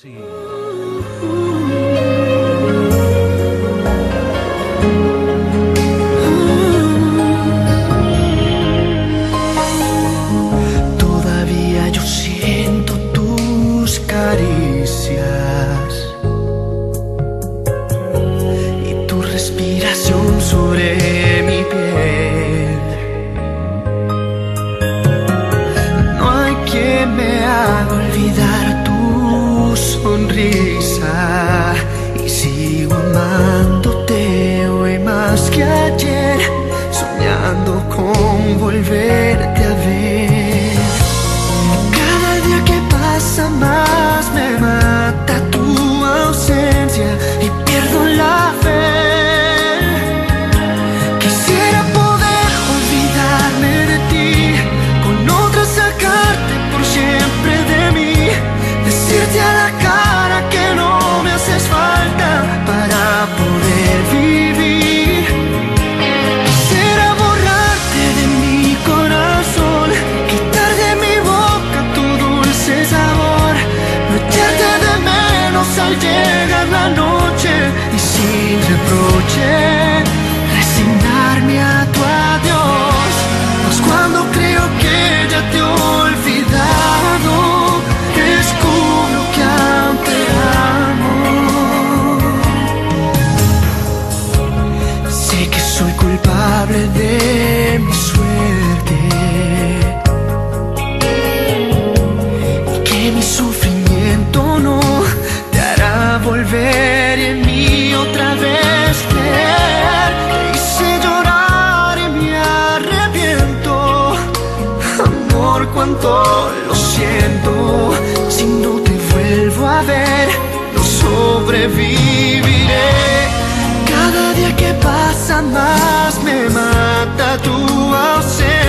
Sí. Todavía yo siento tus caricias y tu respiración sobre mi piel. No hay quien me haga olvidar tu sonrisa, y sigo amándote hoy más que ayer, soñando con volverte a ver. Cada día que pasa más me mata tu ausencia y pierdo la fe. Quisiera poder olvidarme de ti, con otra sacarte por siempre de mí, decirte a la cara que no me haces falta para poder vivir. Quisiera borrarte de mi corazón, quitar de mi boca tu dulce sabor, no echarte de menos al llegar la noche y sin reproche resignarme a tu adiós. Pues cuando creo que ya te he olvidado, descubro que aún te amo. Sé que soy culpable de mi suerte y que mi sufrimiento no te hará volver en mí otra vez creer. Te hice llorar y me arrepiento, amor, cuánto lo siento. Si no te vuelvo a ver, no sobreviviré. Cada día que pasa más me mata tu ausencia